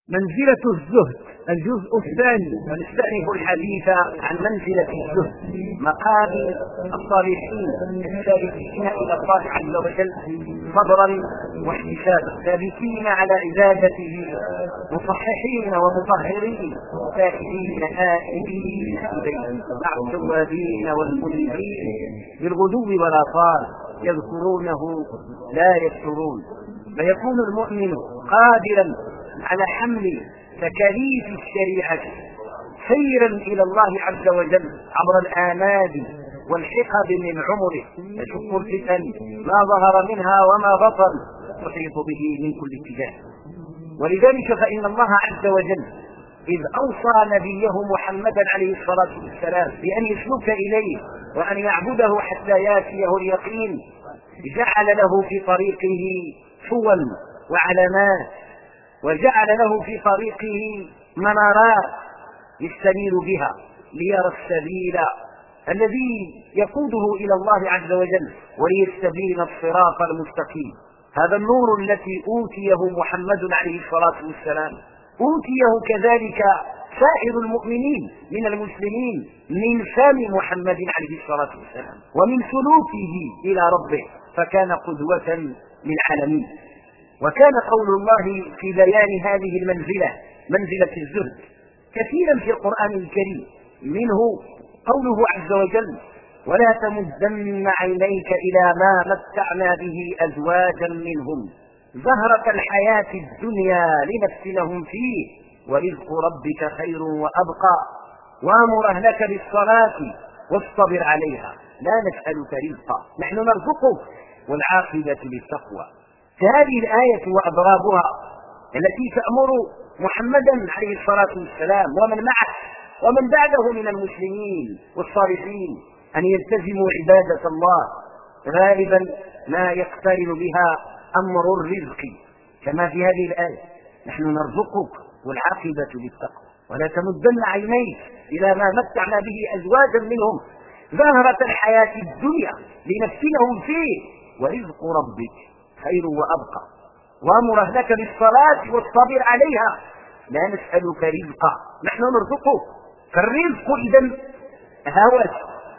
منزلة الزهد الجزء الثاني. ونستأنف الحديث عن منزلة الزهد، مقام الصالحين السالكين إلى الله عز وجل صبرا واحتسابا، ثابتين على عبادته، مصححين ومطهرين، سائلين آئبين إليه، مع التوابين والمنيبين بالغدو والآصال، يذكرونه لا يفترون. فيكون المؤمن قادرا على حمل تكاليف الشريعة سيرا إلى الله عز وجل عبر الآمال والحقب من عمره، يشق الفتن ما ظهر منها وما بطن، تحيط به من كل اتجاه. ولذلك فإن الله عز وجل إذ أوصى نبيه محمدا عليه الصلاة والسلام بأن يسلك إليه وأن يعبده حتى ياتيه اليقين، جعل له في طريقه سوى وعلامات، وجعل له في طريقه منارات يستنير بها ليرى السبيل الذي يقوده إلى الله عز وجل وليستبين الصراط المستقيم. هذا النور الذي أوتيه محمد عليه الصلاة والسلام أوتيه كذلك سائر المؤمنين من المسلمين من فم محمد عليه الصلاة والسلام ومن سلوكه إلى ربه، فكان قدوة للعالمين. وكان قول الله في بيان هذه المنزلة، منزلة الزهد، كثيرا في القرآن الكريم، منه قوله عز وجل: ولا تمدن عينيك إلى ما متعنا به أزواجا منهم زهرة الحياة الدنيا لنفتنهم فيه ورزق ربك خير وأبقى وأمر أهلك بالصلاة واصطبر عليها لا نسألك رزقا نحن نرزقك والعاقبة للتقوى. هذه الآية وأضرابها التي تأمر محمدا عليه الصلاة والسلام ومن معه ومن بعده من المسلمين والصالحين أن يلتزموا عبادة الله، غالبا ما يقترن بها أمر الرزق، كما في هذه الآية: نحن نرزقك والعاقبة للتقوى ولا تمدن عينيك إلى ما متعنا به أزواجا منهم زهرة الحياة الدنيا لنفتنهم فيه ورزق ربك خير وأبقى وأمر أهلك بالصلاة واصطبر عليها لا نسألك رزقا نحن نرزقك. فالرزق إذن هوس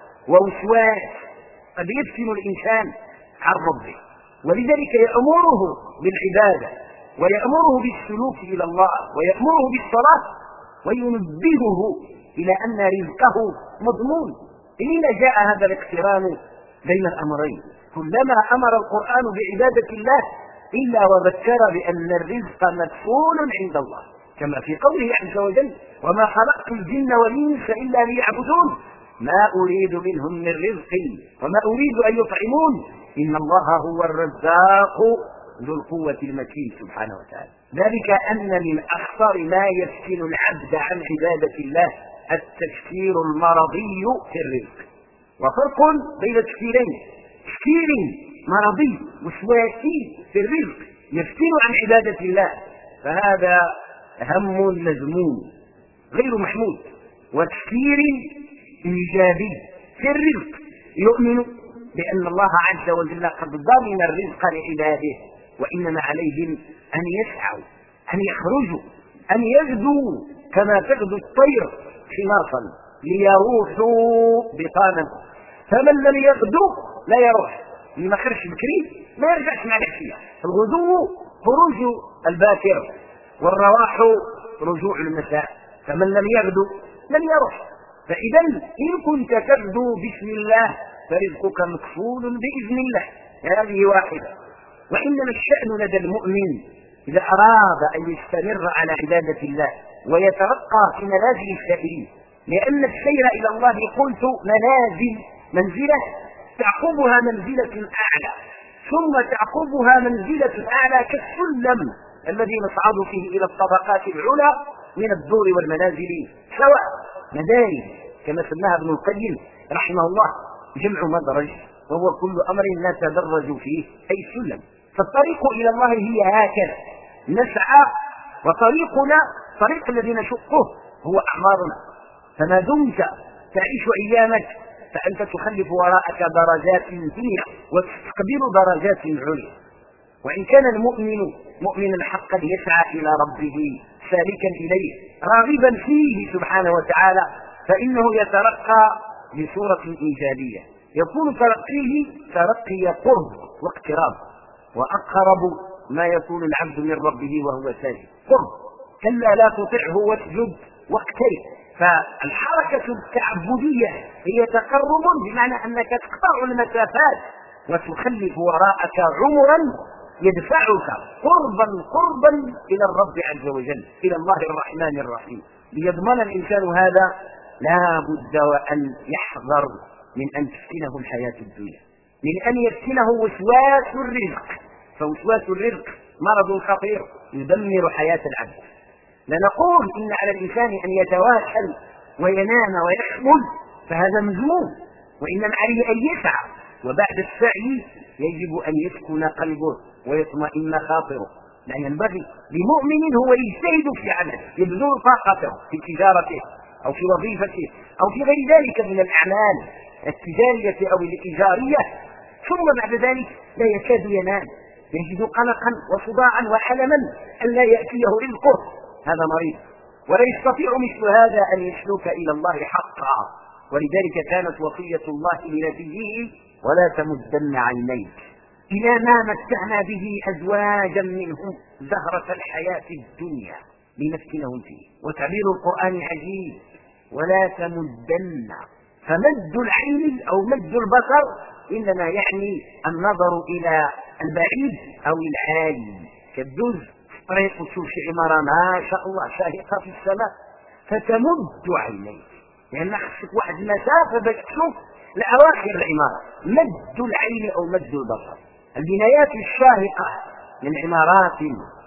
ووسواس قد يفتن الإنسان عن ربه، ولذلك يأمره بالعبادة ويأمره بالسلوك إلى الله ويأمره بالصلاة وينبهه إلى أن رزقه مضمون. إلينا جاء هذا الاقتران بين الأمرين، كلما أمر القرآن بعبادة الله إلا وذكر بأن الرزق مدفون عند الله، كما في قوله عز وجل: وما خلقت الجن والإنس إلا ليعبدون ما أريد منهم من رزق وما أريد أن يطعمون إن الله هو الرزاق ذو القوة المتين سبحانه وتعالى. ذلك أن من أخطر ما يفتن العبد عن عبادة الله التفكير المرضي في الرزق، وفرق بين تفكيرين: تفكير مرضي وسواسي في الرزق يفتن عن عبادة الله، فهذا هم مذموم غير محمود، وتفكير إيجابي في الرزق يؤمن بأن الله عز وجل قد ضمن الرزق لعباده، وإنما عليهم أن يسعوا، أن يخرجوا، أن يغدوا كما تغدو الطير خماصا ليروحوا بطانا. فمن لم يغدو لا يروح، ما خرج بكري ما يرجعش مع العشية. الغدو خروج الباكر والرواح رجوع المساء، فمن لم يغدو لن يروح. فإذا إن كنت تغدو بسم الله فرزقك مكفول بإذن الله، هذه واحدة. وإنما الشأن لدى المؤمن إذا أراد أن يستمر على عبادة الله ويترقى في منازل السائرين، لأن السير إلى الله قلت منزلة تعقبها منزلة أعلى ثم تعقبها منزلة أعلى كالسلم الذي نصعد فيه إلى الطبقات العلى من الدور والمنازل، سواء مدارج كما سماها ابن القيم رحمه الله جمع مدرج، وهو كل أمر نتدرج فيه أي سلم. فالطريق إلى الله هي هكذا نسعى، وطريقنا طريق الذي نشقه هو أعمارنا. فما دمت تعيش أيامك فأنت تخلف وراءك درجات دنيا وتستقبل درجات عليا. وإن كان المؤمن مؤمنا حقا يسعى إلى ربه سالكا إليه راغبا فيه سبحانه وتعالى، فإنه يترقى بصورة إيجابية، يكون ترقيه ترقي قرب واقتراب، وأقرب ما يكون العبد من ربه وهو ساجد قرب. كلا لا تطعه واسجد واقترب. فالحركة التعبدية هي تقرب، بمعنى أنك تقطع المسافات وتخلف وراءك عمرا يدفعك قربا إلى الرب عز وجل، إلى الله الرحمن الرحيم. ليضمن الإنسان هذا لا بد وأن يحذر من أن تفتنه الحياة الدنيا، من أن يفتنه وسواس الرزق، فوسواس الرزق مرض خطير يدمر حياة العبد. لا نقول إن على الإنسان أن يتواصل وينام ويحمل، فهذا مذموم، وإنما عليه أن يسعى، وبعد السعي يجب أن يسكن قلبه ويطمئن خاطره. لا ينبغي لمؤمن هو يجتهد في عمله، يبذل طاقته في تجارته أو في وظيفته أو في غير ذلك من الأعمال التجارية أو الإيجارية، ثم بعد ذلك لا يكاد ينام، يجد قلقا وصداعا وألما أن لا يأتيه رزقه، هذا مريض. ولا يستطيع مثل هذا أن يسلك إلى الله حقا. ولذلك كانت وصية الله لنبيه: ولا تمدن عينيك إلى ما متعنا به أزواجا منهم زهرة الحياة الدنيا لنفتنهم فيه. وتعبير القرآن عجيب: ولا تمدن، فمد العين أو مد البصر إنما يعني النظر إلى البعيد أو العالي، كالدوز طريق وتشوف شي عمارة ما شاء الله شاهقة في السماء فتمد عينيك، لأن خصك واحد المسافة باش تشوف لأواخر العمارة. مد العين أو مد البصر، البنايات الشاهقة من عمارات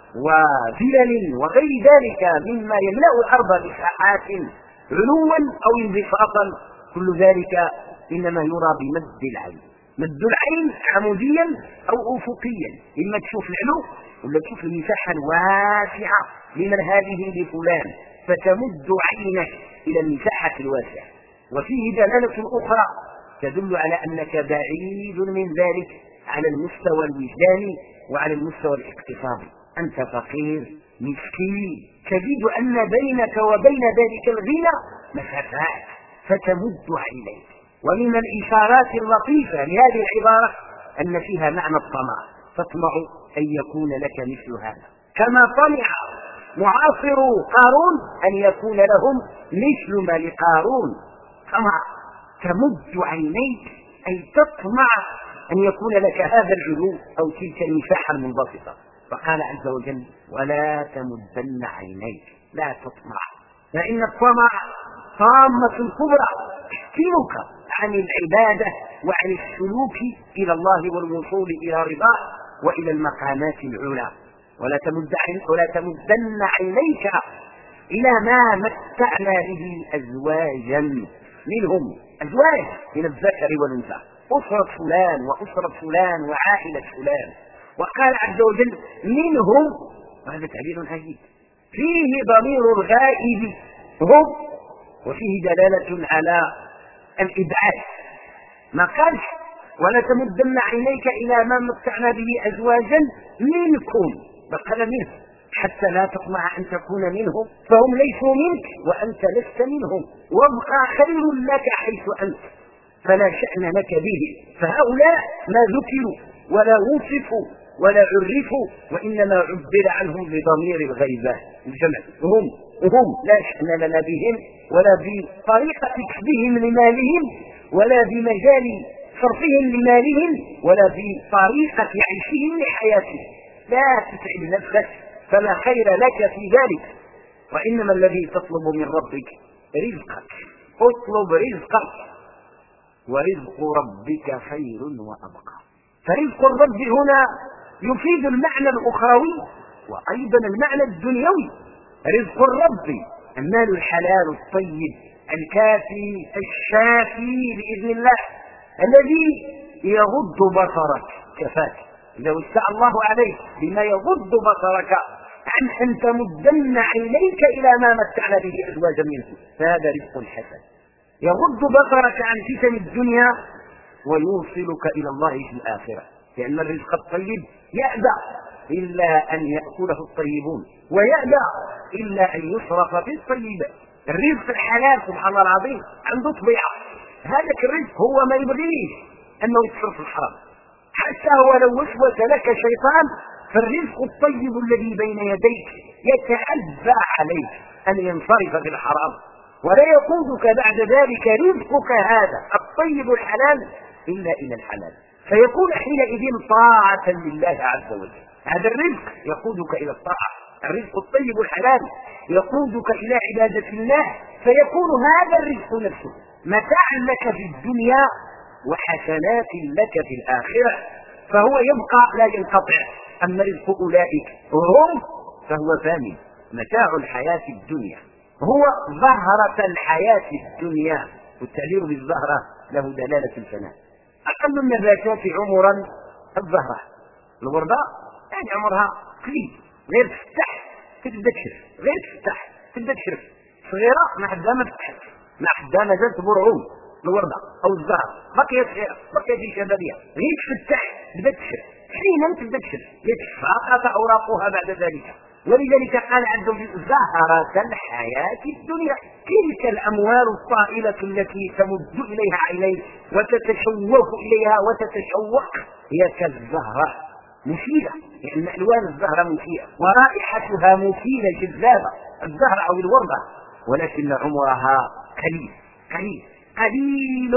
وفلل وغير ذلك مما يملأ الأرض بساحات علوا أو انبساطا، كل ذلك إنما يرى بمد العين. مد العين عموديا أو أفقيا، إما تشوف العلو ولا تشوف المساحة الواسعة لمن هذه لفلان، فتمد عينك إلى المساحة الواسعة. وفيه دلالة أخرى تدل على أنك بعيد من ذلك على المستوى الوجداني وعلى المستوى الاقتصادي. أنت فقير مسكين، تجد أن بينك وبين ذلك الغنى مسافات، فتمد عينيك. ومن الإشارات اللطيفة لهذه العبارة أن فيها معنى الطمع، تطمع أن يكون لك مثل هذا، كما طمع معاصر قارون أن يكون لهم مثل ما لقارون. طمع، تمد عينيك أي تطمع أن يكون لك هذا العلو أو تلك المساحة المنبسطة. فقال عز وجل: ولا تمدن عينيك، لا تطمع، فإن الطمع طامة كبرى تفتنك عن العبادة وعن السلوك إلى الله والوصول إلى رضاه وإلى المقامات العلى. ولا تمدن عينيك إلى ما متعنا به أزواجا منهم، أزواج من الذكر والأنثى، أسرة فلان وأسرة فلان وعائلة فلان. وقال عز وجل: منهم، وهذا تعبير عجيب، فيه ضمير الغائب هم، وفيه دلالة على الإبعاد. ما قالش ولا تمدن عينيك إلى ما متعنا به أزواجا منكم، بل قال منه، حتى لا تطمع أن تكون منهم، فهم ليسوا منك وأنت لست منهم، وابقى خير لك حيث أنت، فلا شأن لك به. فهؤلاء ما ذكروا ولا وصفوا ولا عرفوا، وإنما عبر عنهم بضمير الغيبة الجمع، هم لا شأن لنا بهم ولا بطريقة كسبهم لمالهم ولا بمجال صرفهم لمالهم ولا بطريقة عيشهم لحياتهم. لا تتعب نفسك، فلا خير لك في ذلك، وإنما الذي تطلب من ربك رزقك، اطلب رزقك، ورزق ربك خير وأبقى. فرزق الرب هنا يفيد المعنى الأخروي وأيضا المعنى الدنيوي. رزق الرب المال الحلال الطيب الكافي الشافي بإذن الله، الذي يغض بصرك، كفاك إذا وسع الله عليك بما يغض بصرك عن أن تمدن عينيك إلى ما متعنا به أزواجا منه، فهذا رزق حسن يغض بصرك عن فتن الدنيا ويوصلك إلى الله في الآخرة. لأن الرزق الطيب يأبى إلا أن يأكله الطيبون ويأبى إلا أن يصرف في الطيبات. الرزق الحلال سبحان الله العظيم عنده طبيعة، هذاك الرزق هو ما يبغيه أنه يتصرف في الحرام، حتى هو لو وسوس لك شيطان فالرزق الطيب الذي بين يديك يتأبى عليك أن ينصرف في الحرام، ولا يقودك بعد ذلك رزقك هذا الطيب الحلال إلا إلى الحلال، فيكون حينئذ طاعة لله عز وجل. هذا الرزق يقودك إلى الطاعة، الرزق الطيب الحلال يقودك إلى عبادة الله، فيكون هذا الرزق نفسه متاعا لك في الدنيا وحسنات لك في الآخرة، فهو يبقى لا ينقطع. أما رزق أولئك هم فهو ثاني، متاع الحياة الدنيا، هو زهرة الحياة الدنيا، والتعبير بالزهرة له دلالة الفناء. أقل النباتات عمرا الزهرة، الوردة يعني عمرها قليل، غير تفتح تبدا تشرف، غير تفتح تبدا تشرف، صغيرة ما حدا ما فتحت، ما حدا ما زالت برعوم الوردة أو الزهرة، بقيت صغيرة بقيت في شبابية، غير تفتح تبدا تشرف، حينا تبدا تشرف يتساقط أوراقها بعد ذلك. ولذلك قال عز وجل زهرة الحياة الدنيا، تلك الأموال الطائلة التي تمد إليها عينيك وتتشوق إليها وتتشوق هي كالزهرة مفيدة، لأن ألوان الزهرة مفيدة ورائحتها مفيدة جذابة الزهرة أو الوردة، ولكن عمرها قليل قليل قليل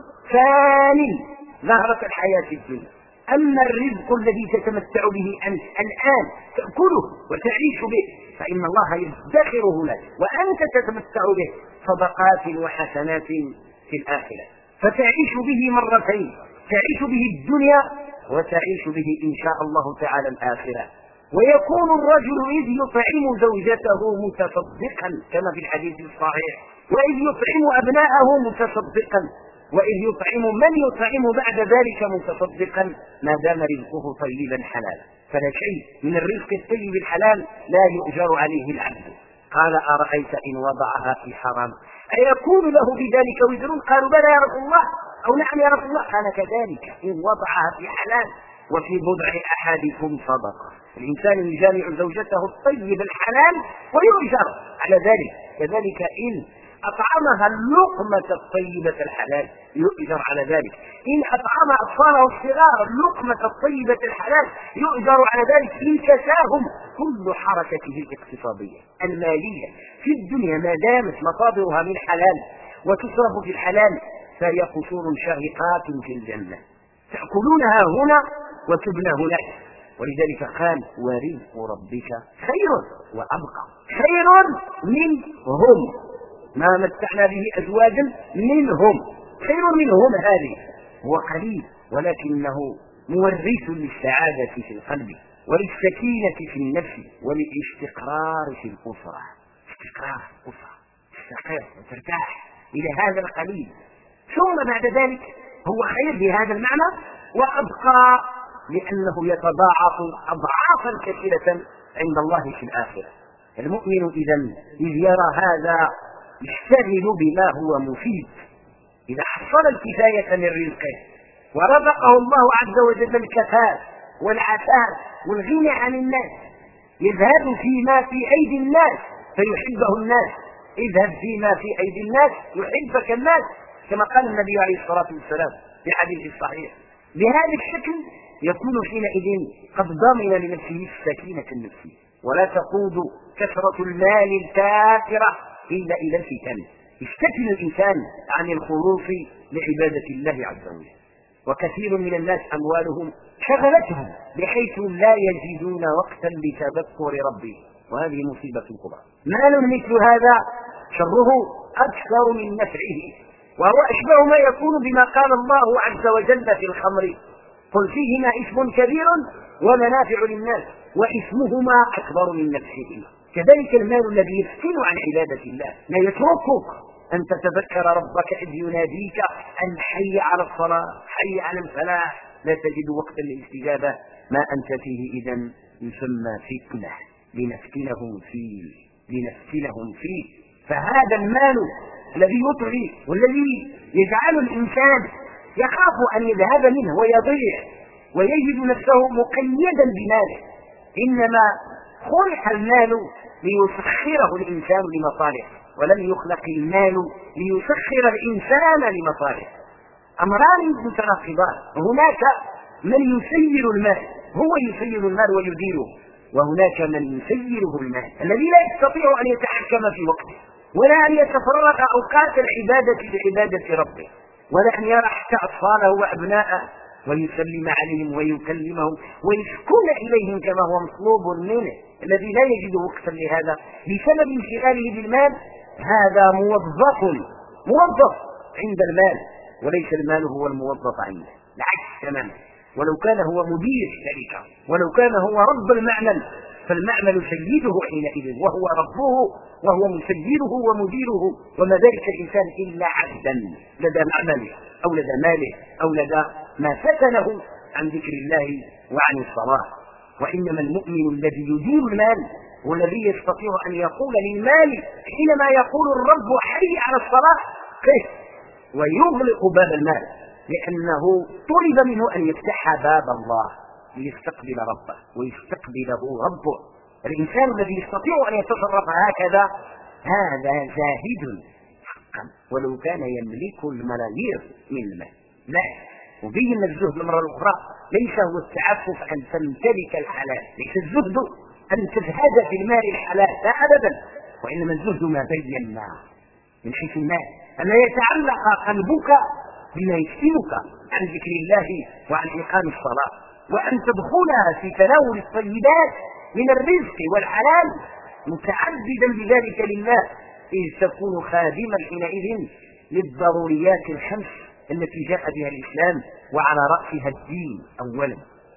فان زهرة الحياة الدنيا. أما الرزق الذي تتمتع به أنت الآن تأكله وتعيش به فإن الله يدخره لك وأنت تتمتع به صدقات وحسنات في الآخرة، فتعيش به مرتين، تعيش به الدنيا وتعيش به إن شاء الله تعالى الآخرة. ويكون الرجل إذ يطعم زوجته متصدقا كما في الحديث الصحيح، وإذ يطعم أبناءه متصدقا، وإذ يطعم من يطعم بعد ذلك متصدقا ما دام رزقه طيبا حلالا. فلا شيء من الرزق الطيب الحلال لا يؤجر عليه العبد. قال أرأيت إن وضعها في حرام أيكون له بذلك وزر؟ قالوا بلى يا رسول الله، أو نعم يا رسول الله. قال كذلك إن وضعها في حلال وفي بضع أحدكم صدقة. الإنسان يجامع زوجته الطيب الحلال ويؤجر على ذلك، كذلك إن أطعمها اللقمة الطيبة الحلال يؤجر على ذلك، إن أطعم أطفاله الصغار اللقمة الطيبة الحلال يؤجر على ذلك، إن كساهم كل حركته الاقتصادية المالية في الدنيا ما دامت مصادرها من حلال وتصرف في الحلال فهي قصور شاهقات في الجنة تأكلونها هنا وتبنى هناك. ولذلك قال ورزق ربك خير وأبقى، خير منهم ما متعنا به أزواجا منهم، خير منهم هذه هو قليل ولكنه مورث للسعادة في القلب وللسكينة في النفس وللاستقرار في الأسرة. استقرار الأسرة تستقر وترتاح إلى هذا القليل، ثم بعد ذلك هو خير بهذا المعنى وأبقى لأنه يتضاعف أضعافا كثيرة عند الله في الآخرة. المؤمن إذ يرى هذا يشتغل بما هو مفيد، إذا حصل الكفاية من رزقه ورزقه الله عز وجل الكفاف والعفاف والغنى عن الناس يذهب فيما في أيدي الناس فيحبه الناس، اذهب فيما في أيدي الناس يحبك الناس كما قال النبي عليه الصلاة والسلام في حديث الصحيح. بهذا الشكل يكون حينئذ قد ضمن لنفسه السكينة النفسية، ولا تقود كثرة المال الكاثرة إلا إلى الفتن. يستكن الإنسان عن الخلوص لعبادة الله عز وجل، وكثير من الناس أموالهم شغلتهم بحيث لا يجدون وقتا لتذكر ربه، وهذه مصيبة كبرى. مال مثل هذا شره أكثر من نفعه، وهو أشبه ما يكون بما قال الله عز وجل في الخمر قل فيهما إثم كبير ومنافع للناس وإثمهما أكبر من نفعهما. كذلك المال الذي يفتن عن عبادة الله لا يتركك أن تتذكر ربك إذ يناديك أن حي على الصلاة حي على الفلاح، لا تجد وقتا للاستجابة. ما أنت فيه إذن يسمى فتنة لنفتنهم فيه. فهذا المال الذي يطغي والذي يجعل الإنسان يخاف أن يذهب منه ويضيع ويجد نفسه مقيدا بماله، إنما خلق المال ليسخره الإنسان لمصالحه، ولم يخلق المال ليسخر الإنسان لمصالحه. أمران متناقضان. هناك من يسير المال، هو يسير المال ويديره، وهناك من يسيره المال الذي لا يستطيع أن يتحكم في وقته، ولا أن يتفرغ أوقات العبادة لعبادة ربه، ولا أن يرى حتى أطفاله وأبناءه ويسلم عليهم ويكلمهم ويشكون إليهم كما هو مطلوب منه، الذي لا يجد وقتا لهذا بسبب انشغاله بالمال. هذا موظف عند المال، وليس المال هو الموظف عنده، العكس تماما. ولو كان هو مدير الشركة، ولو كان هو رب المعمل، فالمعمل سيده حينئذ وهو ربه وهو مسيره ومديره، وما ذلك الإنسان إلا عبدا لدى معمله أو لدى ماله أو لدى ما فتنه عن ذكر الله وعن الصلاة. وإنما المؤمن الذي يدير المال والذي يستطيع أن يقول للمال حينما يقول الرب حي على الصلاة كيف، ويغلق باب المال، لأنه طلب منه أن يفتح باب الله ليستقبل ربه ويستقبله ربه. الإنسان الذي يستطيع أن يتصرف هكذا هذا زاهد حقا، ولو كان يملك الملايير من المال. لا، وبين الزهد المرة الأخرى ليس هو التعفف أن تمتلك الحلال، ليس الزهد أن تزهد في المال الحلال، لا أبدا، وإنما الزهد ما بينا من حيث المال أن يتعلق قلبك بما يفتنك عن ذكر الله وعن إقام الصلاة، وأن تدخلها في تناول الطيبات من الرزق والحلال متعبدا بذلك لله، إذ تكون خادما حينئذ للضروريات الخمس التي جاء بها الإسلام، وعلى رأسها الدين أولا،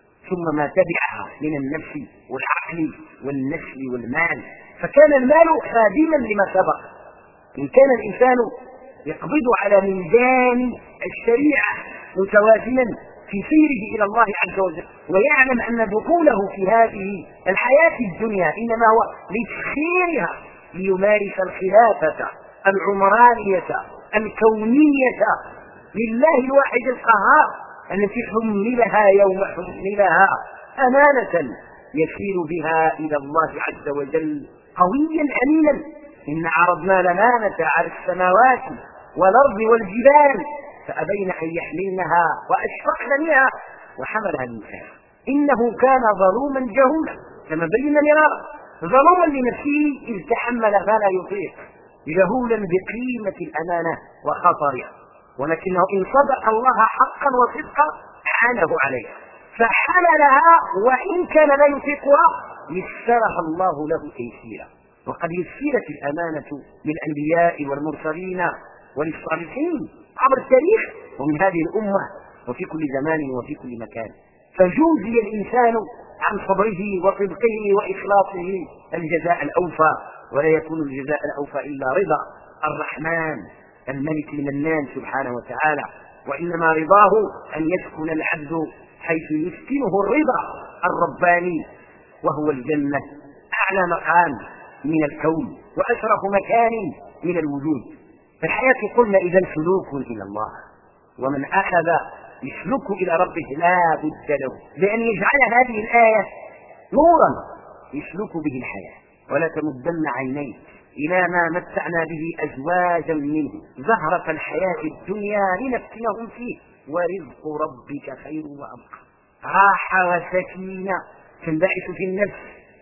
ثم ما تبعها من النفس والعقل والنسل والمال. فكان المال خادما لما سبق. إن كان الإنسان يقبض على ميزان الشريعة متوازنا في سيره إلى الله عز وجل، ويعلم أن دخوله في هذه الحياة الدنيا إنما هو لتسخيرها ليمارس الخلافة العمرانية الكونية لله الواحد القهار التي حملها يوم حملها أمانة يسير بها إلى الله عز وجل قويا أمينا. إن عرضنا الأمانة على السماوات والأرض والجبال فأبين أن يحملنها وأشفقن منها وحملها الإنسان إنه كان ظلوما جهولا، كما بين مرارا، ظلوما لنفسه إذ تحمل ما لا يطيق، جهولا بقيمة الأمانة وخطرها، ولكنه إن صدق الله حقا وصدقا أعانه عليها فحملها، وإن كان لا يطيقها يسرها الله له تيسيرا. وقد يسرت الأمانة للأنبياء والمرسلين وللصالحين عبر التاريخ ومن هذه الأمة وفي كل زمان وفي كل مكان، فجوزي الإنسان عن صبره وصدقه وإخلاصه الجزاء الأوفى، ولا يكون الجزاء الأوفى إلا رضا الرحمن الملك المنان سبحانه وتعالى. وإنما رضاه أن يسكن العبد حيث يسكنه الرضا الرباني، وهو الجنة، أعلى مقام من الكون وأشرف مكان من الوجود. الحياة قلنا إذا سلوك إلى الله، ومن أخذ يسلك إلى ربه لا بد له بأن يجعل هذه الآية نورا يسلك به الحياة. ولا تمدن عينيك إلى ما متعنا به أزواجا منه زهرة الحياة الدنيا لنفتنهم فيه ورزق ربك خير وأبقى. راحة وسكينة تنبعث في النفس،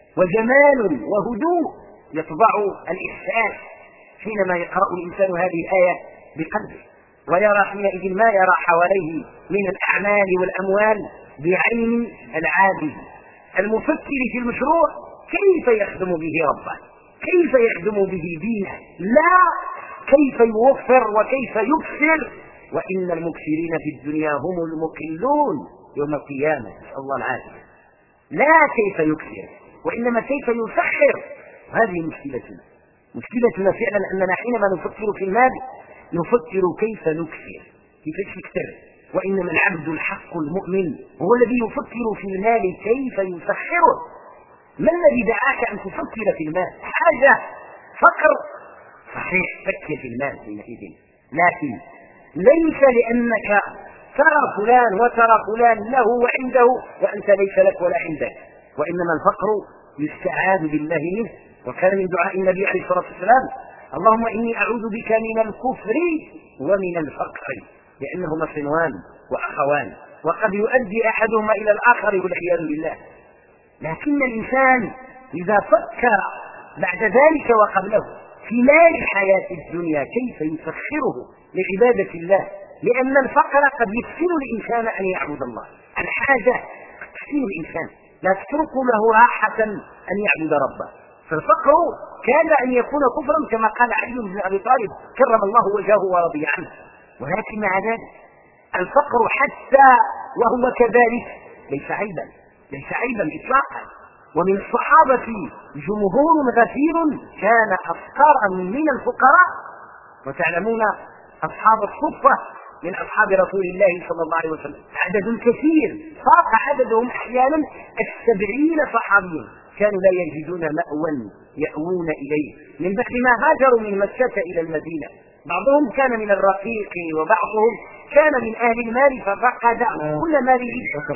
وجمال وهدوء يطبع الإحساس حينما يقرأ الإنسان هذه الآية بقلبه، ويرى حينئذ ما يرى حواليه من الأعمال والأموال بعين العابد المفكر في المشروع كيف يخدم به ربه، كيف يخدم به دينه، لا كيف يوفر وكيف يكثر. وإن المكثرين في الدنيا هم المقلون يوم القيامة، نسأل الله العافية. لا كيف يكثر، وإنما كيف يسخر. هذه مشكلتنا فعلا أننا حينما نفكر في المال نفكر كيف نكثر، كيف نكثر، وإنما العبد الحق المؤمن هو الذي يفكر في المال كيف يسخره. ما الذي دعاك أن تفكر في المال؟ حاجة فقر صحيح، فكر في المال حينئذ، لكن ليس لأنك ترى فلان وترى فلان له وعنده وأنت ليس لك ولا عندك، وإنما الفقر يستعاذ بالله منه. وكان من دعاء النبي عليه الصلاة والسلام: اللهم إني أعوذ بك من الكفر ومن الفقر، لأنهما صنوان وأخوان، وقد يؤدي أحدهما إلى الآخر والعياذ بالله. لكن الإنسان إذا فكر بعد ذلك وقبله في مال الحياة الدنيا كيف يسخره لعبادة الله، لأن الفقر قد يفتن الإنسان أن يعبد الله. الحاجة تفتن الإنسان، لا تترك له راحة أن يعبد ربه. فالفقر كاد أن يكون كفرا كما قال علي بن أبي طالب كرم الله وجهه ورضي عنه. ولكن مع ذلك الفقر حتى وهو كذلك ليس عيبا إطلاقا. ومن الصحابة جمهور غفير كان أفقر من الفقراء. وتعلمون أصحاب الصفة من أصحاب رسول الله صلى الله عليه وسلم عدد كثير فاق عددهم أحيانا 70 صحابيا كانوا لا يجدون مأوى يأوون إليه من بعد ما هاجروا من مكة إلى المدينة. بعضهم كان من الرقيق وبعضهم كان من أهل المال ففقد كل ماله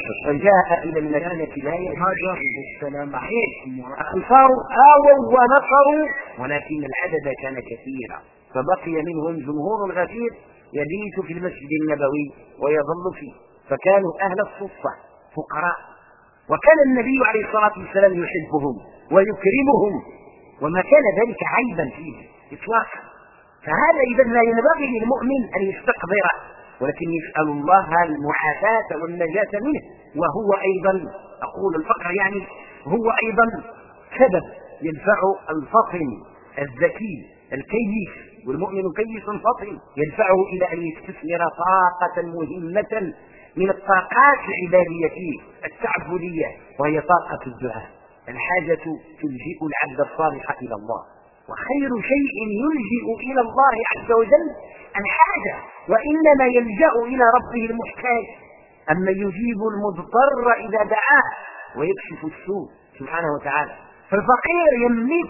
وجاء إلى المدينة لا يهاجر بالسلام. صحيح الأنصار آووا ونصروا، ولكن العدد كان كثيرا، فبقي منهم جمهور غفير يبيت في المسجد النبوي ويظل فيه، فكانوا أهل الصفة فقراء. وكان النبي عليه الصلاة والسلام يحبهم ويكرمهم، وما كان ذلك عيبا فيه إطلاقا. فهذا إذا لا ينبغي للمؤمن أن يستقدره، ولكن يسأل الله المعافاة والنجاة منه. وهو أيضا أقول الفقر يعني هو أيضا سبب يدفع الفطن الذكي الكيس، والمؤمن كيس فطن، يدفعه إلى أن يستثمر طاقة مهمة من الطاقات العبادية التعبدية، وهي طاقة الدعاء. الحاجة تلجئ العبد الصالح إلى الله، وخير شيء يلجئ إلى الله عز وجل الحاجة، وإنما يلجأ إلى ربه المحتاج. أما يجيب المضطر إذا دعاه ويكشف السوء سبحانه وتعالى. فالفقير يملك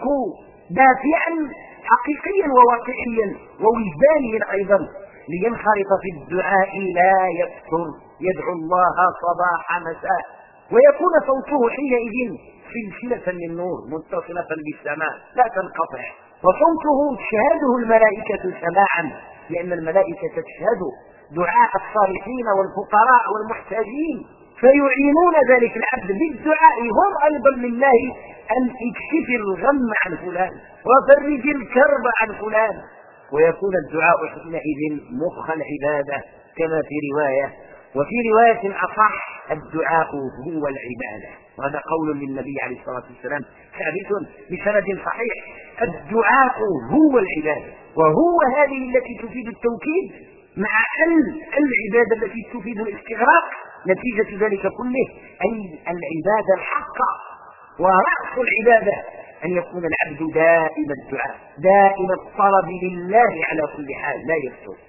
دافعا حقيقيا وواقعيا ووجدانيا أيضا لينخرط في الدعاء لا يفتر، يدعو الله صباح مساء، ويكون صوته حينئذ سلسلة من نور متصلة بالسماء لا تنقطع، وصوته تشهده الملائكة سماعا، لأن الملائكة تشهد دعاء الصالحين والفقراء والمحتاجين، فيعينون ذلك العبد بالدعاء هم أيضا لله أن اكشف الغم عن فلان وفرج الكرب عن فلان، ويكون الدعاء حينئذ مخ العبادة كما في رواية. وفي رواية أصح الدعاء هو العبادة، وهذا قول للنبي عليه الصلاة والسلام ثابت بسند صحيح: الدعاء هو العبادة. وهو هذه التي تفيد التوكيد مع العبادة التي تفيد الاستغراق. نتيجة ذلك كله أي العبادة الحقة ورأس العبادة أن يكون العبد دائم الدعاء دائم الطلب لله على كل حال لا يفتر.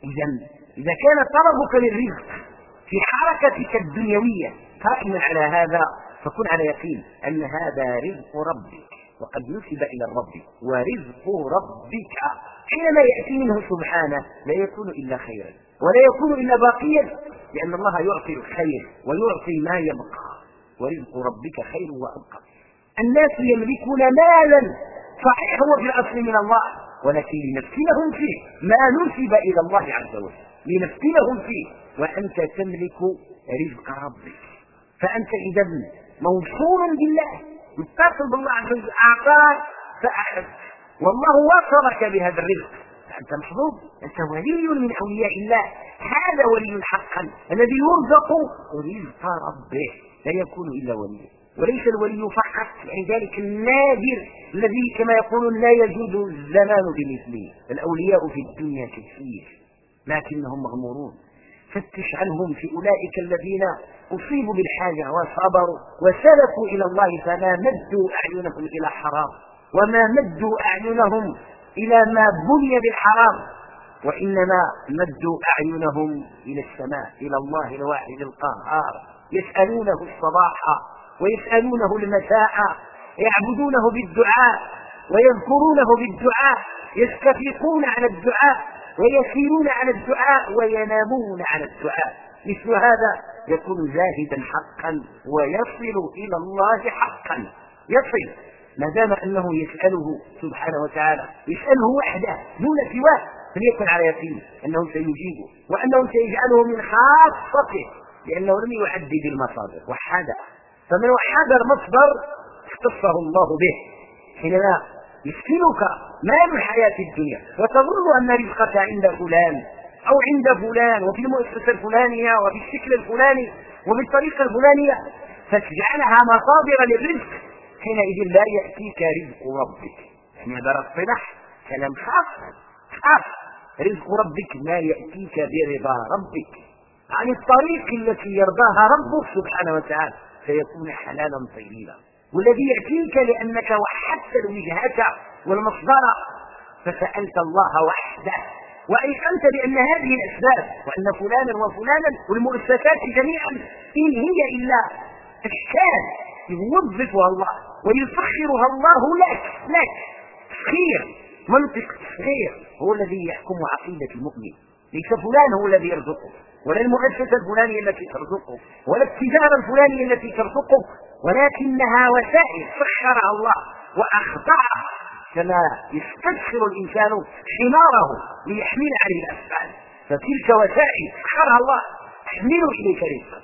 إذا كان طلبك للرزق في حركتك الدنيوية قائما على هذا، فكن على يقين أن هذا رزق ربك، وقد نسب إلى الرب، ورزق ربك حينما يأتي منه سبحانه لا يكون إلا خيرا ولا يكون إلا باقيا، لأن الله يعطي الخير ويعطي ما يبقى، ورزق ربك خير وأبقى. الناس يملكون مالا صحيح هو في الأصل من الله، ولكن لنفتنهم فيه ما نسب إلى الله عز وجل، لنفتنهم فيه، وأنت تملك رزق ربك، فأنت إذا موصول بالله متصل بالله عز وجل، أعطاك فأخذت، والله وصلك بهذا الرزق، فأنت محظوظ، أنت ولي من أولياء الله. هذا ولي حقا الذي يرزق رزق ربه، لا يكون إلا ولي، وليس الولي فقط، يعني ذلك النادر الذي كما يقولون لا يجود الزمان بمثله. الأولياء في الدنيا كثير لكنهم مغمورون، فتش عنهم في أولئك الذين أصيبوا بالحاجة وصبروا وسلكوا إلى الله، فما مدوا أعينهم إلى حرام، وما مدوا أعينهم إلى ما بني بالحرام، وإنما مدوا أعينهم إلى السماء، إلى الله الواحد القهار، يسألونه الصباح ويسألونه المساء، يعبدونه بالدعاء ويذكرونه بالدعاء، يستفيقون على الدعاء ويسيرون على الدعاء وينامون على الدعاء. مثل هذا يكون زاهدا حقا ويصل إلى الله حقا، يصل ما دام أنه يسأله سبحانه وتعالى، يسأله وحده دون سواه، فليكن على يقين أنه سيجيبه وأنه سيجعله من خاصته، لأنه لم يعدد المصادر، وحدها. فمن وحد المصدر اختصه الله به. حينما يسكنك مال الحياة الدنيا وتظن أن رزقك عند فلان أو عند فلان وفي المؤسسة الفلانية وفي الشكل الفلاني وبالطريقة الفلانية، فتجعلها مصادر للرزق، حينئذ لا يأتيك رزق ربك. يعني هذا اصطلاح كلام خاص، رزق ربك ما يأتيك برضا ربك عن الطريق التي يرضاها ربك سبحانه وتعالى، فيكون حلالا طيبا. والذي يأتيك لأنك وحدت الوجهة والمصدر، فسألت الله وحده وأيقنت بأن هذه الأسباب وأن فلانا وفلانا والمؤسسات جميعا إن هي إلا أشكال يوظفها الله ويسخرها الله لك تسخير. منطق التسخير هو الذي يحكم عقيدة المؤمن، ليس فلان هو الذي يرزقه، ولا المؤسسة الفلانية التي ترزقه، ولا التجارة الفلانية التي ترزقه، ولكنها وسائل سخرها الله وأخضعها، كما يستسخر الإنسان حماره ليحمل عليه الأثقال، فتلك وسائل سخرها الله تحمل إليك رزقك.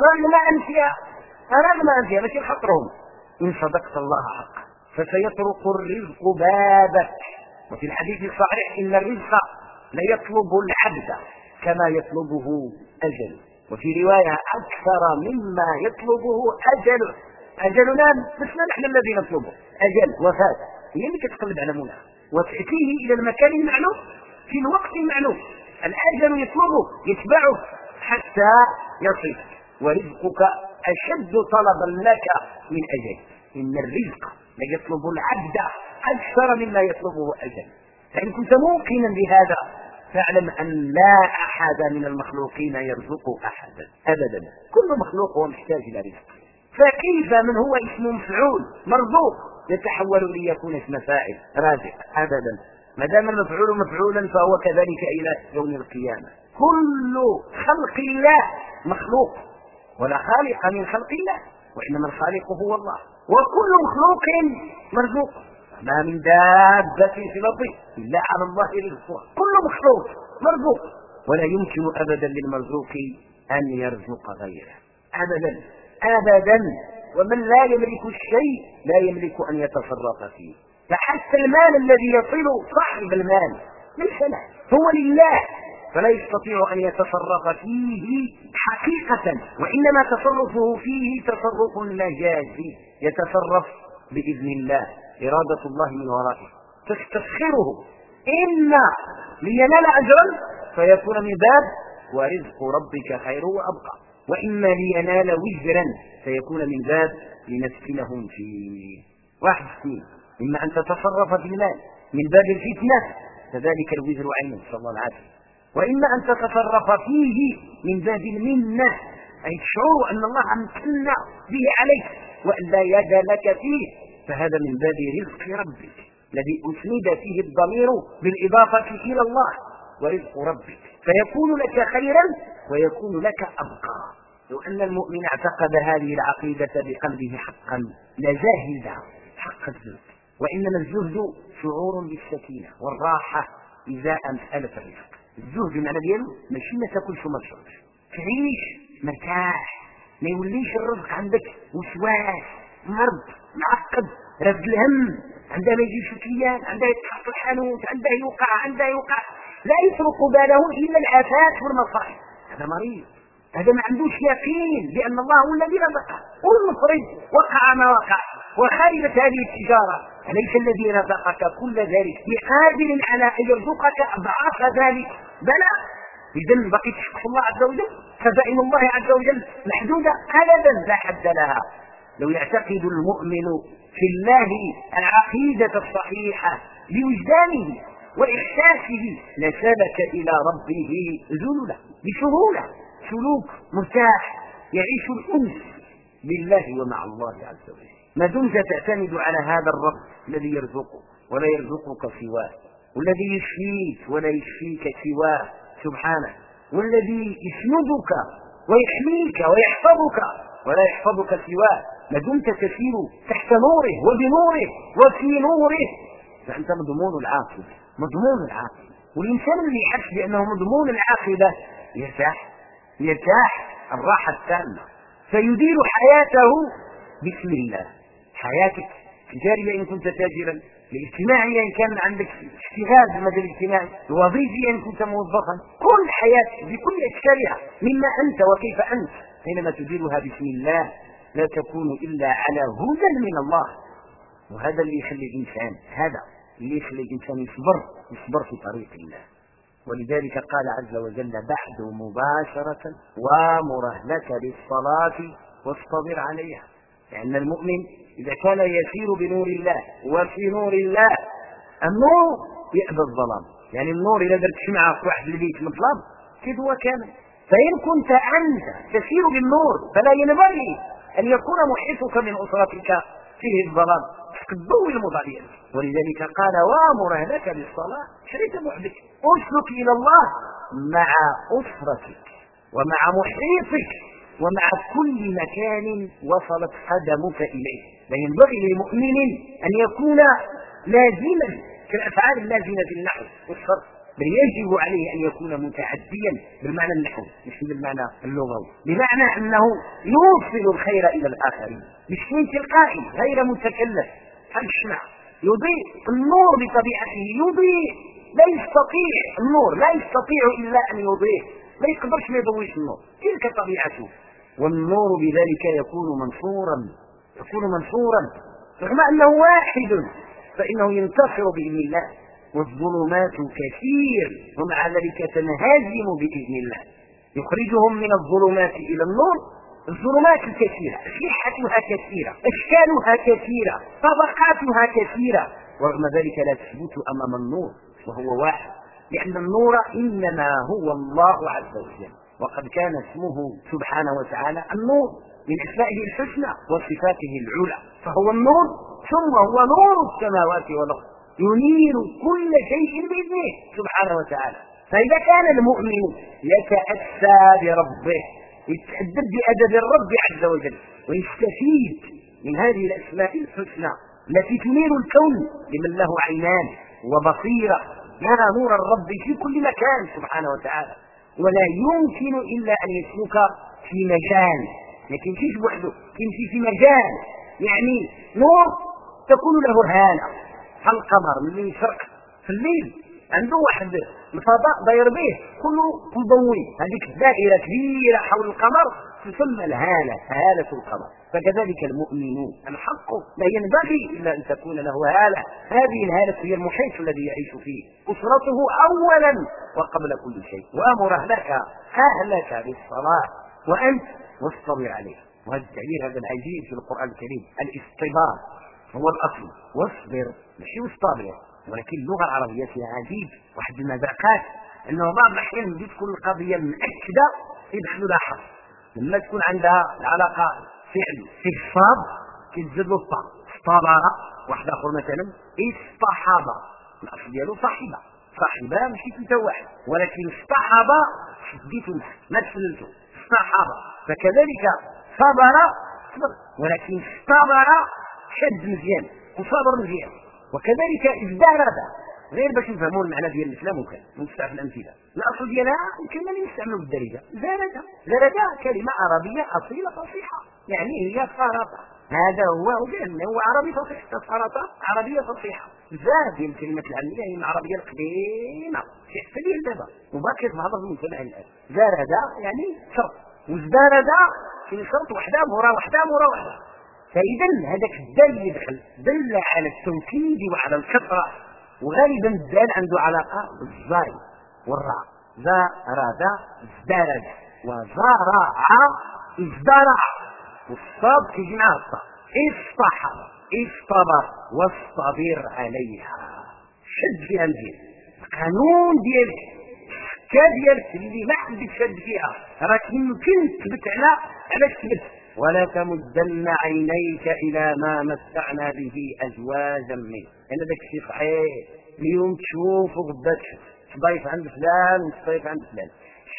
أرغم أنفها ماشي خطرهم. إن صدقت الله حقا فسيطرق الرزق بابك. وفي الحديث الصحيح إن الرزق ليطلب العبد كما يطلبه أجل، وفي رواية أكثر مما يطلبه أجل. أجلنا مثلنا نحن الذي نطلبه، أجل وفاة هي اللي تتقلب على منى وتأتيه إلى المكان المعلوم في الوقت المعلوم. الأجل يطلبه يتبعه حتى يصل، ورزقك أشد طلبا لك من أجل. إن الرزق ليطلب العبد أكثر مما يطلبه أجل. فإن كنت موقنا بهذا فاعلم أن لا أحد من المخلوقين يرزق أحدا أبدا، كل مخلوق هو محتاج إلى رزق. فكيف من هو اسم مفعول مرزوق يتحول ليكون اسم فاعل رازق؟ أبدا. ما دام المفعول مفعولا فهو كذلك إلى يوم القيامة. كل خلق الله مخلوق، ولا خالق من خلق الله، وإنما الخالق هو الله. وكل مخلوق مرزوق، ما من دابة في الأرض إلا على الله رزقها. كل مخلوق مرزوق، ولا يمكن أبدا للمرزوق أن يرزق غيره أبدا أبدا. ومن لا يملك الشيء لا يملك أن يتصرف فيه. فحتى المال الذي يصل صاحب المال ليس له، هو لله، فلا يستطيع أن يتصرف فيه حقيقة، وإنما تصرفه فيه تصرف مجازي، يتصرف بإذن الله، إرادة الله من ورائه تستسخره، إما لينال أجرا فيكون من باب ورزق ربك خير وأبقى، وإما لينال وزرا فيكون من باب لنسكنهم فيه. واحد اثنين، إما أن تتصرف في المال من باب الفتنة فذلك الوزر عينه صلى الله عليه وسلم، وإما أن تتصرف فيه من باب المنة، أي تشعر أن الله امتن به عليك وأن لا يد لك فيه، فهذا من باب رزق ربك الذي أسند فيه الضمير بالإضافة إلى الله، ورزق ربك فيكون لك خيرا ويكون لك أبقى. لو أن المؤمن اعتقد هذه العقيدة بقلبه حقا لزاهد حق الزهد. وإنما الزهد شعور بالسكينة والراحة إزاء مسألة الرزق. الزهد معنى ديالو ماشي ما تاكلش وما تشربش، تعيش مرتاح، ما يوليش الرزق عندك وسواس مرض معقد رفد الهم، عندها ما يجيش كليان، عندها يتحط الحانوت، عندها يوقع لا يطرق باله إلا الآفات والمصائب. هذا مريض، هذا ما عندوش يقين بأن الله هو الذي رزقه. والمفرد وقع ما وقع وخربت هذه التجارة، أليس الذي رزقك كل ذلك بقادر على أن يرزقك أضعاف ذلك؟ بلى. إذن بقي تشكر الله عز وجل، خزائن الله عز وجل محدودة أبدا لا حد لها. لو يعتقد المؤمن في الله العقيدة الصحيحة بوجدانه وإحساسه لسلك إلى ربه ذللا بسهولة، سلوك مرتاح، يعيش الأنس بالله ومع الله عز وجل. ما دمت تعتمد على هذا الرب الذي يرزقك ولا يرزقك سواه، والذي يشفيك ولا يشفيك سواه سبحانه، والذي يسندك ويحميك ويحفظك ولا يحفظك سواه ما دمت تسير تحت نوره وبنوره وفي نوره، فأنت مضمون العاقبة. مضمون العاقبة. والإنسان اللي يحس بأنه مضمون العاقبة يرتاح الراحة التامة، فيدير حياته بسم الله. حياتك تجارية إن كنت تاجرا، الاجتماعية إن كان عندك اشتغال بالمجال الاجتماعي، الوظيفية إن كنت موظفا، كل حياتك بكل أشكالها مما أنت وكيف أنت حينما تديرها بسم الله لا تكون إلا على هدى من الله. وهذا اللي يخلي الإنسان يصبر في طريق الله. ولذلك قال عز وجل بعد مباشرة وامر أهلك بالصلاة واصطبر عليها. لأن المؤمن إذا كان يسير بنور الله وفي نور الله، النور يأبى الظلام. يعني النور إذا درت شمعة في واحد البيت مظلم كيف هو كامل. فإن كنت أنت تسير بالنور فلا ينبغي أن يكون محيطك من أسرتك فيه الظلام، تضوي المضاعية. ولذلك قال وامر أهلك بالصلاة، شريك بعدك اسلك إلى الله مع أسرتك ومع محيطك ومع كل مكان وصلت قدمك إليه. لا ينبغي للمؤمن أن يكون لازما كالأفعال اللازمة في النحو والصرف، بل يجب عليه أن يكون متعديا بالمعنى النحوي مش بالمعنى اللغوي، بمعنى أنه يوصل الخير إلى الآخرين بشكل تلقائي غير متكلف. هل الشمع يضيء؟ النور بطبيعته يضيء، النور لا يستطيع إلا أن يضيء، ما يقدرش ما يضويش النور، تلك طبيعته. والنور بذلك يكون منصورا رغم أنه واحد فإنه ينتصر بإذن الله. والظلمات كثير ومع ذلك تنهزم بإذن الله، يخرجهم من الظلمات إلى النور. الظلمات كثيرة، أشيحتها كثيرة، أشكالها كثيرة، طبقاتها كثيرة، ورغم ذلك لا تثبت أمام النور وهو واحد، لأن النور إنما هو الله عز وجل، وقد كان اسمه سبحانه وتعالى النور من أسمائه الحسنى وصفاته العلى، فهو النور ثم هو نور السماوات والأرض ينير كل شيء بإذنه سبحانه وتعالى. فإذا كان المؤمن يتأسى بربه، يتأدب بأدب الرب عز وجل، ويستفيد من هذه الأسماء الحسنى التي تنير الكون لمن له عينان وبصيرة، يرى نور الرب في كل مكان سبحانه وتعالى، ولا يمكن إلا أن يسلك في مجال، لكن يمشيش بوحده، يمشي في مجال، يعني نور تكون له هالة. القمر من يشرق في الليل عنده واحد الفضاء داير به كله مضوي، هذيك الدائرة كبيرة حول القمر تسمى هالة القمر. فكذلك المؤمن الحق لا ينبغي إلا أن تكون له هالة، هذه الهالة هي المحيط الذي يعيش فيه أسرته أولا وقبل كل شيء. وأمر أهلك بالصلاة وأنت واصطبر عليه. وهذا التعبير هذا العجيب في القرآن الكريم، الاصطبار هو الأصل، واصبر ماشي واصطبر، ولكن اللغة العربية فيها عجيب واحد المذاقات، أنه بعض الأحيان بدي تكون القضية مؤكدة يدخلوا لها حرف. لما تكون عندها العلاقة فعل في الصاد كيتزاد له الطاء، اصطبر. واحد آخر مثلا اصطحب، الأصل ديالو صاحبة ماشي كنت واحد، ولكن اصطحب شديته ما تسللته اصطحب. فكذلك صبر، ولكن اصطبر شد مزيان وصبر مزيان. وكذلك ازدرد، غير باش نفهموا المعنى ديال الاسلام وكان نستعمل الامثله، الاصل ديالها يمكن نستعملوا بالدارجه. زرد كلمه عربيه اصيله فصيحه، يعني هي فرطه، هذا هو عربي فصيح، فرطه عربيه فصيحه. زاد الكلمه العاميه هي العربيه القديمه في حتى دابا وباقي في بعض المجتمع الان. زرد يعني شرط، وازدرد في شرط وحده مورا وحده. فإذا هذاك الدال يدخل دل على التوكيد وعلى الكثرة، وغالبا الدال عنده علاقة بالزاي والراء، زارد ازدرد، وزارع ازدرع، والصاد كيجي معها الصاد. اصطحب اصطبر واصطبر عليها، شد فيها مزيان. القانون ديالك ديالك اللي ما حد يشد فيها راك يمكن تثبت على تثبت. ولا تمدن عينيك إلى ما متعنا به أزواجا منه. أنا ذاك الشيء صحيح، اليوم تشوف وغدا تشوف، ضيف عند فلان وضيف عند فلان،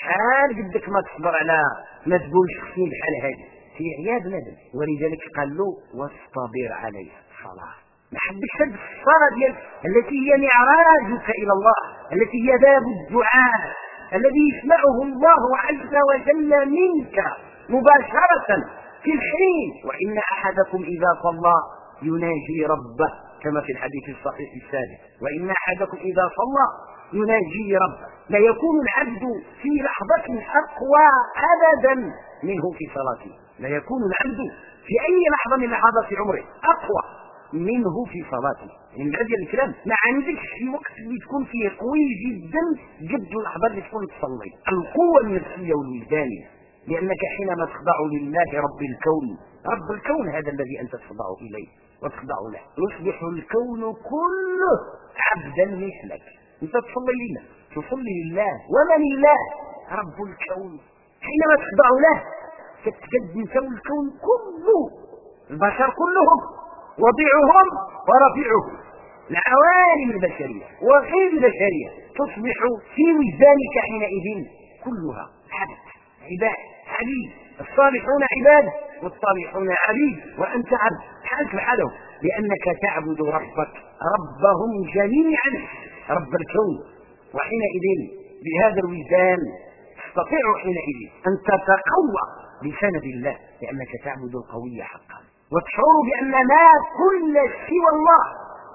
شحال قدك ما تصبر على ما تقولش خصني بحال هذه في عياد ندم. ولذلك قال له واصطبر عليها الصلاة. ما حبش هذه الصلاة ديال التي هي معراجك إلى الله، التي هي باب الدعاء الذي يسمعه الله عز وجل منك مباشرة في الحين. وإن أحدكم إذا صلى يناجي ربه كما في الحديث الصحيح السابق، وإن أحدكم إذا صلى يناجي ربه. لا يكون العبد في لحظة أقوى أبدا منه في صلاته، لا يكون العبد في أي لحظة من لحظات عمره أقوى منه في صلاته. يعني من هذا الكلام ما عندكش في وقت اللي تكون فيه قوي جدا قد اللحظة اللي تكون تصلي. القوة النفسية والوجدانية، لأنك حينما تخضع لله رب الكون، رب الكون هذا الذي أنت تخضع إليه وتخضع له، يصبح الكون كله عبدا مثلك. أنت تصلي لله، تصلي لله. ومن الله؟ رب الكون. حينما تخضع له تتجد أنت الكون كله، البشر كلهم، وضعهم ورفعهم، العوالم البشرية وغير البشرية تصبح في وجدانك حينئذ كلها عبد، عباد، عبيد. الصالحون عباد والصالحون عبيد، وأنت عبد حالك بحالهم، لأنك تعبد ربهم جميعا، رب الكون. وحينئذ بهذا الوجدان تستطيع حينئذ أن تتقوى بسند الله، لأنك تعبد القوي حقا، وتشعر بأن ما كل سوى الله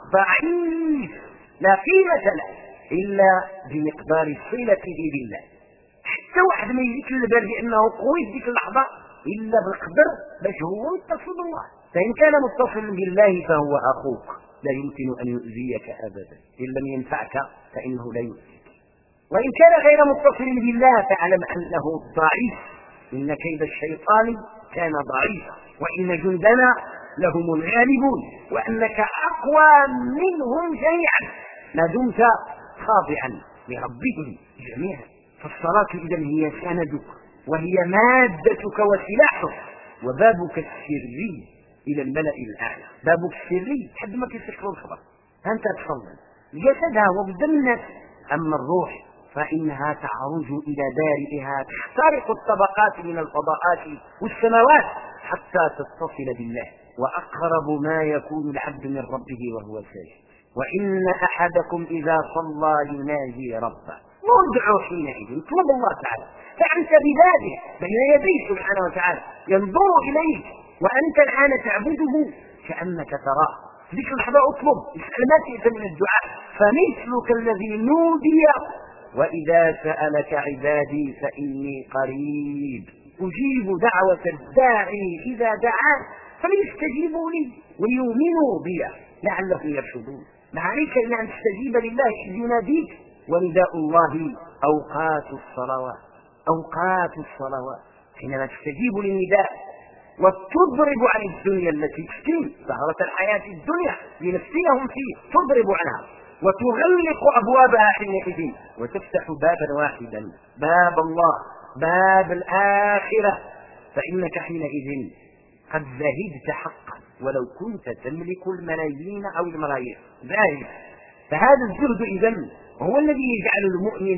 ضعيف لا قيمة له إلا بمقدار صلته بالله. حتى واحد ما يجيك البال بأنه قوي في ذيك اللحظة إلا بالقدر باش هو متصل بالله. فإن كان متصل بالله فهو أخوك، لا يمكن أن يؤذيك أبدا. إن لم ينفعك فإنه لا يؤذيك. وإن كان غير متصل بالله فاعلم أنه ضعيف، إن كيد الشيطان كان ضعيفا، وإن جندنا لهم الغالبون، وأنك أقوى منهم جميعا ما دمت خاضعا لربهم جميعا. فالصلاة إذن هي سندك وهي مادتك وسلاحك وبابك السري إلى الملأ الأعلى. بابك السري حد ما تسكر الخبر، أنت تصلي جسدها وبدن الناس، أما الروح فإنها تعرج إلى بارئها، تخترق الطبقات من الفضاءات والسماوات حتى تتصل بالله. وأقرب ما يكون العبد من ربه وهو ساجد. وإن أحدكم إذا صلى يناجي ربه. وادعو حينئذ، اطلب الله تعالى، فأنت بذاته بين يديه سبحانه وتعالى ينظر إليك، وأنت الآن تعبده كأنك تراه. في ذيك اللحظة اطلب، اسأل ما شئت من الدعاء، فمثلك الذي نودي وإذا سألك عبادي فإني قريب أجيب دعوة الداعي إذا دعان فليستجيبوا لي وليؤمنوا بي لعلهم يرشدون. ما عليك إلا أن تستجيب لله إذ يناديك. ونداء الله أوقات الصلوات، أوقات الصلوات. حينما تستجيب للنداء وتضرب عن الدنيا التي تشتهي سهرة الحياة الدنيا لنفسهم فيه، تضرب عنها وتغلق أبوابها حينئذ وتفتح بابا واحدا، باب الله، باب الآخرة. فإنك حينئذ قد زهدت حقا ولو كنت تملك الملايين أو الملايين. زاهد. فهذا الزهد إذن هو الذي يجعل المؤمن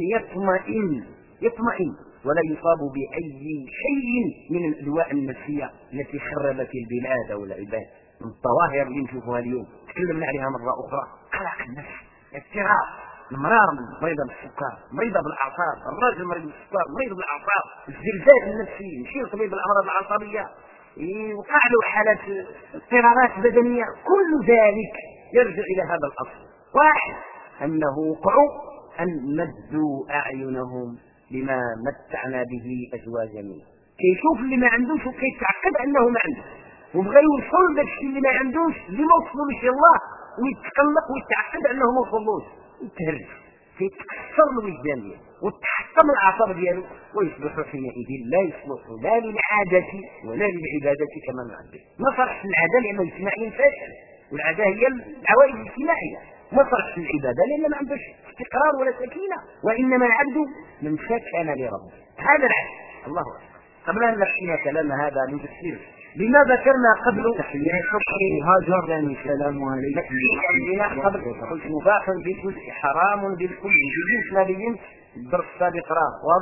يطمئن ولا يصاب بأي شيء من الأدواء النفسية التي خربت البلاد والعباد. من الظواهر اللي نشوفها اليوم تكلمنا عليها مرة أخرى، قلق النفس، اضطراب، المرار مريضة بالسكر، مريضة بالأعصاب، الراجل مريض بالسكر، مريض بالأعصاب، الزلزال النفسي، يمشي لطبيب الأمراض العصبية وقع له حالة اضطرابات بدنية. كل ذلك يرجع إلى هذا الأصل واحد، أنه وقعوا أن مدوا أعينهم لما متعنا به أزواجا منه. كيشوف اللي ما عندوش وكيتعقد أنه ما عنده، وبغى يوصل داكشي اللي ما عندوش اللي ما وصلوش الله، ويتقلق ويتعقد أنه ما وصلوش، يتهرج، كيتكسر الوجدان ديالو وتحطم الأعصاب ديالو، ويصبح حينئذ لا يصلح لا للعادة ولا للعبادة كما نعبد. ما صرح العادة لأنه اجتماعيا فاشل، والعادة هي العوائد الاجتماعية. ما صرح العبادة لأنه ما عندوش استقرار ولا سكينة، وإنما العبد من سكن لربه. هذا العبد. الله أكبر. قبل أن نحكي كلام هذا نفسر بما ذكرنا قبل هاجر. السلام عليكم. قبل قلت مباح بالكل، حرام بالكل، بجنس ما بجنس. الدرس السابق راه واضح.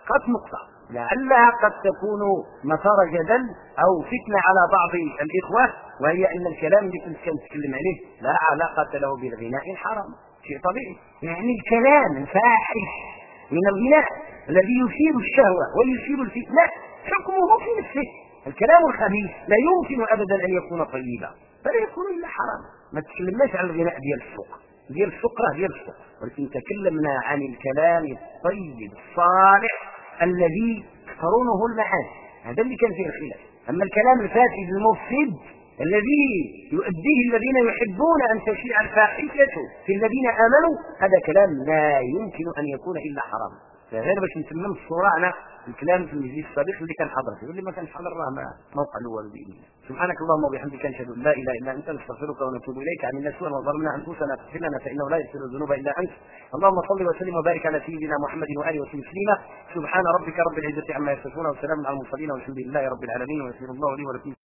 قد نقطة لعلها قد تكون مثار جدل أو فتنة على بعض الإخوة، وهي أن الكلام اللي كنت نتكلم عليه لا علاقة له بالغناء الحرام، شيء طبيعي. يعني الكلام الفاحش من الغناء الذي يثير الشهوة ويثير الفتنة حكمه في نفسه. الكلام الخبيث لا يمكن أبدا أن يكون طيبا، فلا يكون إلا حرام. ما تكلمناش عن الغناء ديال السوق، ديال السوق راه ديال السوق، ولكن تكلمنا عن الكلام الطيب الصالح الذي تقرونه المعاني، هذا اللي كان فيه الخلاف. أما الكلام الفاسد المفسد الذي يؤديه الذين يحبون أن تشيع الفاحشة في الذين آمنوا، هذا كلام لا يمكن أن يكون إلا حرام. غير باش نتمم الصورة على الكلام في المجلس السابق اللي كان حاضر فيه، واللي ما كانش حاضر راه موقع الاول باذن الله. سبحانك اللهم وبحمدك نشهد ان لا اله الا انت نستغفرك ونتوب اليك. عملنا سوءا وظلمنا انفسنا فاغفر لنا فانه لا يغفر الذنوب الا انت. اللهم صل وسلم وبارك على سيدنا محمد واله وسلم. سبحان ربك رب العزه عما يصفون وسلام على المرسلين والحمد لله رب العالمين. ويغفر الله لي ولكم.